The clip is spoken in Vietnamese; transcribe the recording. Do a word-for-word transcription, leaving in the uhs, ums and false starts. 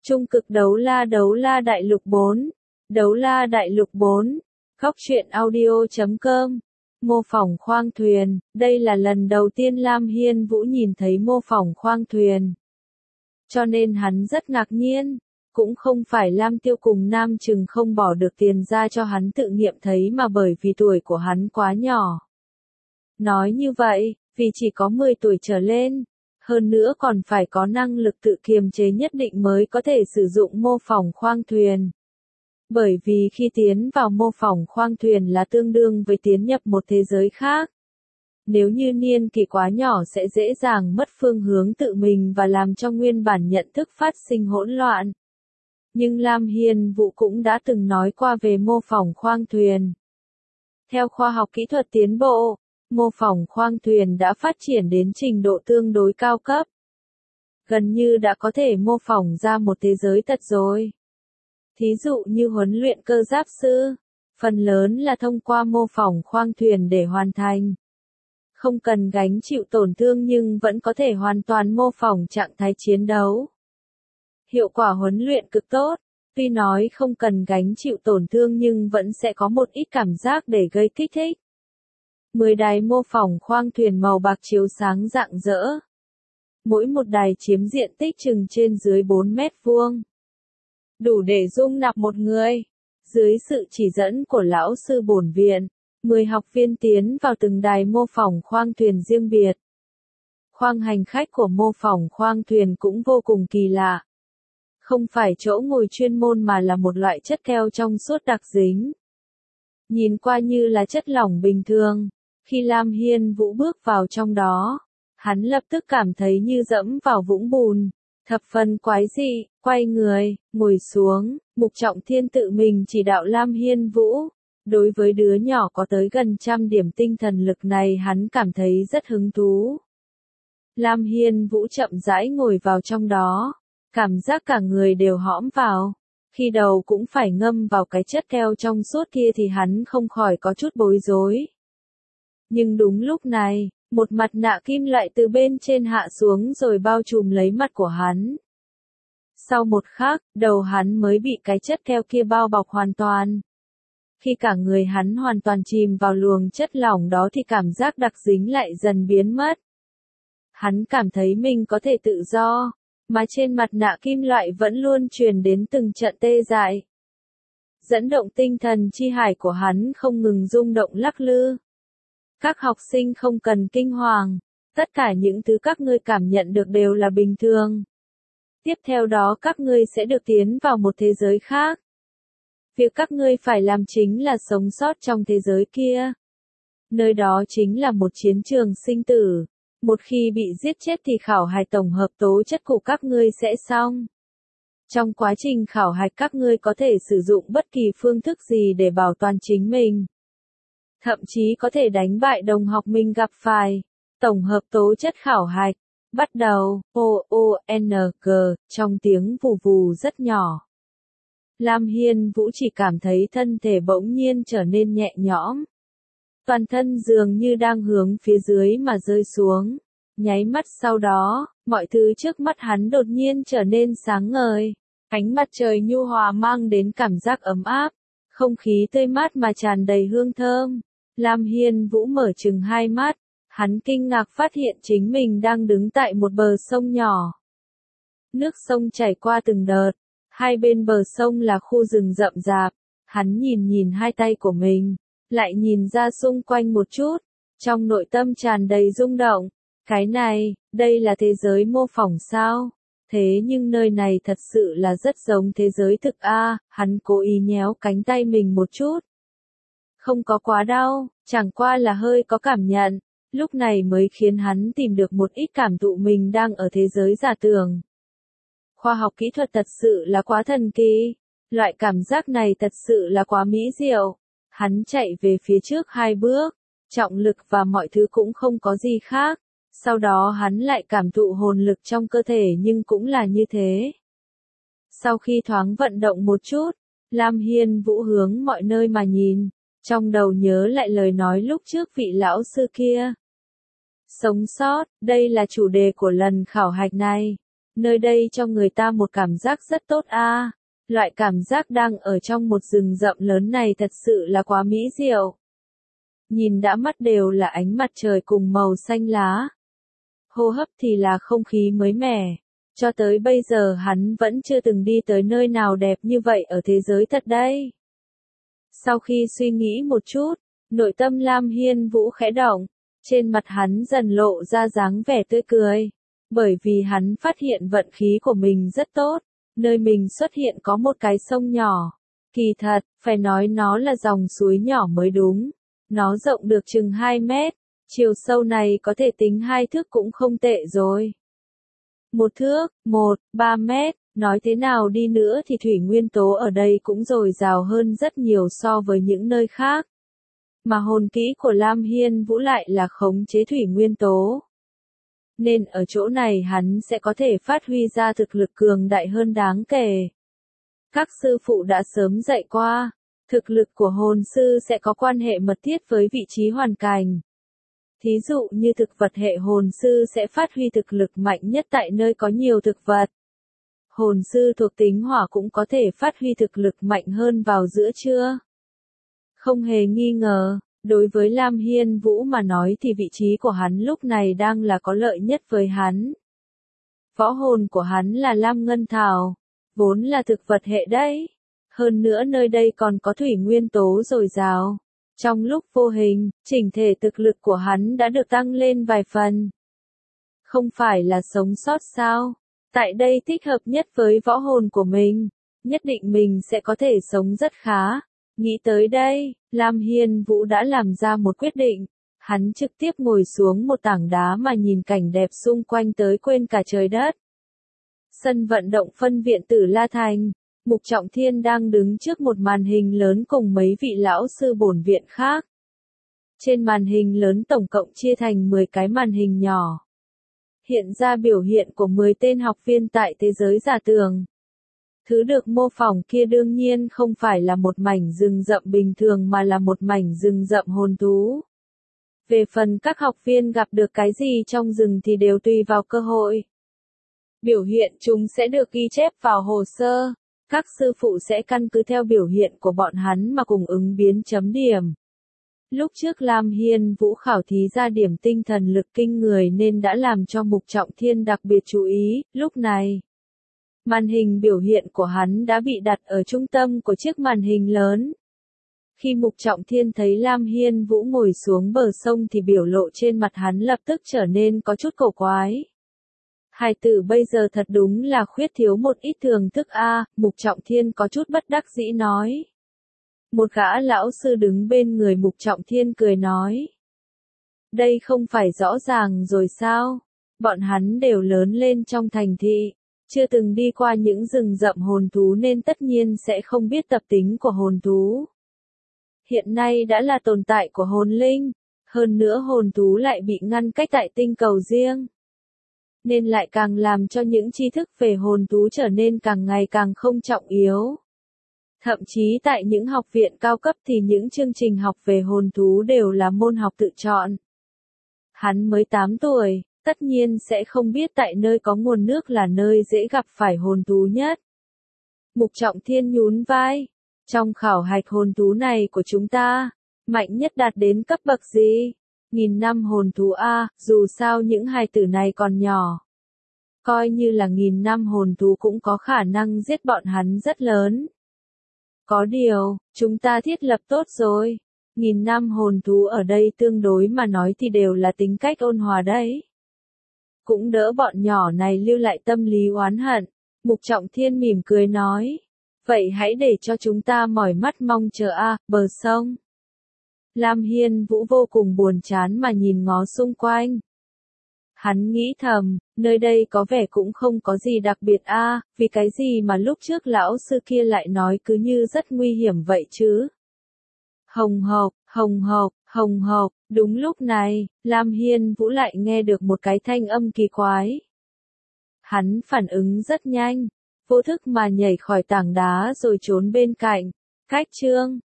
Trung cực đấu la đấu la đại lục bốn. Đấu la đại lục bốn. Góc truyện audio chấm com. Mô phỏng khoang thuyền. Đây là lần đầu tiên Lam Hiên Vũ nhìn thấy mô phỏng khoang thuyền. Cho nên hắn rất ngạc nhiên. Cũng không phải Lam Tiêu cùng Nam Trừng không bỏ được tiền ra cho hắn tự nghiệm thấy mà bởi vì tuổi của hắn quá nhỏ. Nói như vậy, vì chỉ có mười tuổi trở lên. Hơn nữa còn phải có năng lực tự kiềm chế nhất định mới có thể sử dụng mô phỏng khoang thuyền. Bởi vì khi tiến vào mô phỏng khoang thuyền là tương đương với tiến nhập một thế giới khác. Nếu như niên kỷ quá nhỏ sẽ dễ dàng mất phương hướng tự mình và làm cho nguyên bản nhận thức phát sinh hỗn loạn. Nhưng Lam Hiên Vũ cũng đã từng nói qua về mô phỏng khoang thuyền. Theo khoa học kỹ thuật tiến bộ, mô phỏng khoang thuyền đã phát triển đến trình độ tương đối cao cấp. Gần như đã có thể mô phỏng ra một thế giới thật rồi. Thí dụ như huấn luyện cơ giáp sư, phần lớn là thông qua mô phỏng khoang thuyền để hoàn thành. Không cần gánh chịu tổn thương nhưng vẫn có thể hoàn toàn mô phỏng trạng thái chiến đấu. Hiệu quả huấn luyện cực tốt, tuy nói không cần gánh chịu tổn thương nhưng vẫn sẽ có một ít cảm giác để gây kích thích. mười đài mô phỏng khoang thuyền màu bạc chiếu sáng rạng rỡ. Mỗi một đài chiếm diện tích chừng trên dưới bốn mét vuông. Đủ để dung nạp một người. Dưới sự chỉ dẫn của lão sư bổn viện, mười học viên tiến vào từng đài mô phỏng khoang thuyền riêng biệt. Khoang hành khách của mô phỏng khoang thuyền cũng vô cùng kỳ lạ. Không phải chỗ ngồi chuyên môn mà là một loại chất keo trong suốt đặc dính. Nhìn qua như là chất lỏng bình thường. Khi Lam Hiên Vũ bước vào trong đó, hắn lập tức cảm thấy như dẫm vào vũng bùn, thập phần quái dị, quay người, ngồi xuống, Mục Trọng Thiên tự mình chỉ đạo Lam Hiên Vũ. Đối với đứa nhỏ có tới gần trăm điểm tinh thần lực này hắn cảm thấy rất hứng thú. Lam Hiên Vũ chậm rãi ngồi vào trong đó, cảm giác cả người đều hõm vào. Khi đầu cũng phải ngâm vào cái chất keo trong suốt kia thì hắn không khỏi có chút bối rối. Nhưng đúng lúc này, một mặt nạ kim loại từ bên trên hạ xuống rồi bao trùm lấy mặt của hắn. Sau một khắc, đầu hắn mới bị cái chất keo kia bao bọc hoàn toàn. Khi cả người hắn hoàn toàn chìm vào luồng chất lỏng đó thì cảm giác đặc dính lại dần biến mất. Hắn cảm thấy mình có thể tự do, mà trên mặt nạ kim loại vẫn luôn truyền đến từng trận tê dại. Dẫn động tinh thần chi hải của hắn không ngừng rung động lắc lư. Các học sinh không cần kinh hoàng, tất cả những thứ các ngươi cảm nhận được đều là bình thường. Tiếp theo đó các ngươi sẽ được tiến vào một thế giới khác. Việc các ngươi phải làm chính là sống sót trong thế giới kia. Nơi đó chính là một chiến trường sinh tử. Một khi bị giết chết thì khảo hạch tổng hợp tố chất của các ngươi sẽ xong. Trong quá trình khảo hạch các ngươi có thể sử dụng bất kỳ phương thức gì để bảo toàn chính mình. Thậm chí có thể đánh bại đồng học mình gặp phải. Tổng hợp tố chất khảo hạch. Bắt đầu, O O N G, trong tiếng vù vù rất nhỏ. Lam Hiên Vũ chỉ cảm thấy thân thể bỗng nhiên trở nên nhẹ nhõm. Toàn thân dường như đang hướng phía dưới mà rơi xuống. Nháy mắt sau đó, mọi thứ trước mắt hắn đột nhiên trở nên sáng ngời. Ánh mặt trời nhu hòa mang đến cảm giác ấm áp. Không khí tươi mát mà tràn đầy hương thơm. Lam Hiên Vũ mở trừng hai mắt. Hắn kinh ngạc phát hiện chính mình đang đứng tại một bờ sông nhỏ. Nước sông chảy qua từng đợt. Hai bên bờ sông là khu rừng rậm rạp. Hắn nhìn nhìn hai tay của mình. Lại nhìn ra xung quanh một chút. Trong nội tâm tràn đầy rung động. Cái này, đây là thế giới mô phỏng sao? Thế nhưng nơi này thật sự là rất giống thế giới thực a. Hắn cố ý nhéo cánh tay mình một chút. Không có quá đau, chẳng qua là hơi có cảm nhận. Lúc này mới khiến hắn tìm được một ít cảm thụ mình đang ở thế giới giả tưởng. Khoa học kỹ thuật thật sự là quá thần kỳ. Loại cảm giác này thật sự là quá mỹ diệu. Hắn chạy về phía trước hai bước. Trọng lực và mọi thứ cũng không có gì khác. Sau đó hắn lại cảm thụ hồn lực trong cơ thể nhưng cũng là như thế. Sau khi thoáng vận động một chút, Lam Hiên Vũ hướng mọi nơi mà nhìn. Trong đầu nhớ lại lời nói lúc trước vị lão sư kia. Sống sót, đây là chủ đề của lần khảo hạch này. Nơi đây cho người ta một cảm giác rất tốt a. Loại cảm giác đang ở trong một rừng rậm lớn này thật sự là quá mỹ diệu. Nhìn đã mắt đều là ánh mặt trời cùng màu xanh lá. Hô hấp thì là không khí mới mẻ. Cho tới bây giờ hắn vẫn chưa từng đi tới nơi nào đẹp như vậy ở thế giới thật đây. Sau khi suy nghĩ một chút, nội tâm Lam Hiên Vũ khẽ động, trên mặt hắn dần lộ ra dáng vẻ tươi cười. Bởi vì hắn phát hiện vận khí của mình rất tốt, nơi mình xuất hiện có một cái sông nhỏ. Kỳ thật, phải nói nó là dòng suối nhỏ mới đúng. Nó rộng được chừng hai mét, chiều sâu này có thể tính hai thước cũng không tệ rồi. Một thước, một, ba mét, nói thế nào đi nữa thì thủy nguyên tố ở đây cũng dồi dào hơn rất nhiều so với những nơi khác. Mà hồn kỹ của Lam Hiên Vũ lại là khống chế thủy nguyên tố. Nên ở chỗ này hắn sẽ có thể phát huy ra thực lực cường đại hơn đáng kể. Các sư phụ đã sớm dạy qua, thực lực của hồn sư sẽ có quan hệ mật thiết với vị trí hoàn cảnh. Thí dụ như thực vật hệ hồn sư sẽ phát huy thực lực mạnh nhất tại nơi có nhiều thực vật. Hồn sư thuộc tính hỏa cũng có thể phát huy thực lực mạnh hơn vào giữa trưa. Không hề nghi ngờ, đối với Lam Hiên Vũ mà nói thì vị trí của hắn lúc này đang là có lợi nhất với hắn. Võ hồn của hắn là Lam Ngân Thảo, vốn là thực vật hệ đấy. Hơn nữa nơi đây còn có thủy nguyên tố dồi dào. Trong lúc vô hình, chỉnh thể thực lực của hắn đã được tăng lên vài phần. Không phải là sống sót sao? Tại đây thích hợp nhất với võ hồn của mình. Nhất định mình sẽ có thể sống rất khá. Nghĩ tới đây, Lam Hiên Vũ đã làm ra một quyết định. Hắn trực tiếp ngồi xuống một tảng đá mà nhìn cảnh đẹp xung quanh tới quên cả trời đất. Sân vận động phân viện Tử La Thành. Mục Trọng Thiên đang đứng trước một màn hình lớn cùng mấy vị lão sư bổn viện khác. Trên màn hình lớn tổng cộng chia thành mười cái màn hình nhỏ. Hiện ra biểu hiện của mười tên học viên tại thế giới giả tường. Thứ được mô phỏng kia đương nhiên không phải là một mảnh rừng rậm bình thường mà là một mảnh rừng rậm hồn thú. Về phần các học viên gặp được cái gì trong rừng thì đều tùy vào cơ hội. Biểu hiện chúng sẽ được ghi chép vào hồ sơ. Các sư phụ sẽ căn cứ theo biểu hiện của bọn hắn mà cùng ứng biến chấm điểm. Lúc trước Lam Hiên Vũ khảo thí ra điểm tinh thần lực kinh người nên đã làm cho Mục Trọng Thiên đặc biệt chú ý, lúc này. Màn hình biểu hiện của hắn đã bị đặt ở trung tâm của chiếc màn hình lớn. Khi Mục Trọng Thiên thấy Lam Hiên Vũ ngồi xuống bờ sông thì biểu lộ trên mặt hắn lập tức trở nên có chút cổ quái. Hài tử bây giờ thật đúng là khuyết thiếu một ít thường thức a, Mục Trọng Thiên có chút bất đắc dĩ nói. Một gã lão sư đứng bên người Mục Trọng Thiên cười nói. Đây không phải rõ ràng rồi sao? Bọn hắn đều lớn lên trong thành thị, chưa từng đi qua những rừng rậm hồn thú nên tất nhiên sẽ không biết tập tính của hồn thú. Hiện nay đã là tồn tại của hồn linh, hơn nữa hồn thú lại bị ngăn cách tại tinh cầu riêng. Nên lại càng làm cho những tri thức về hồn thú trở nên càng ngày càng không trọng yếu. Thậm chí tại những học viện cao cấp thì những chương trình học về hồn thú đều là môn học tự chọn. Hắn mới tám tuổi, tất nhiên sẽ không biết tại nơi có nguồn nước là nơi dễ gặp phải hồn thú nhất. Mục Trọng Thiên nhún vai. Trong khảo hạch hồn thú này của chúng ta, mạnh nhất đạt đến cấp bậc gì? Nghìn năm hồn thú A, dù sao những hài tử này còn nhỏ. Coi như là nghìn năm hồn thú cũng có khả năng giết bọn hắn rất lớn. Có điều, chúng ta thiết lập tốt rồi. Nghìn năm hồn thú ở đây tương đối mà nói thì đều là tính cách ôn hòa đấy. Cũng đỡ bọn nhỏ này lưu lại tâm lý oán hận. Mục Trọng Thiên mỉm cười nói. Vậy hãy để cho chúng ta mỏi mắt mong chờ a, bờ sông. Lam Hiên Vũ vô cùng buồn chán mà nhìn ngó xung quanh. Hắn nghĩ thầm, nơi đây có vẻ cũng không có gì đặc biệt a, vì cái gì mà lúc trước lão sư kia lại nói cứ như rất nguy hiểm vậy chứ. Hồng hộc, hồng hộc, hồng hộc, đúng lúc này, Lam Hiên Vũ lại nghe được một cái thanh âm kỳ quái. Hắn phản ứng rất nhanh, vô thức mà nhảy khỏi tảng đá rồi trốn bên cạnh. Cách chương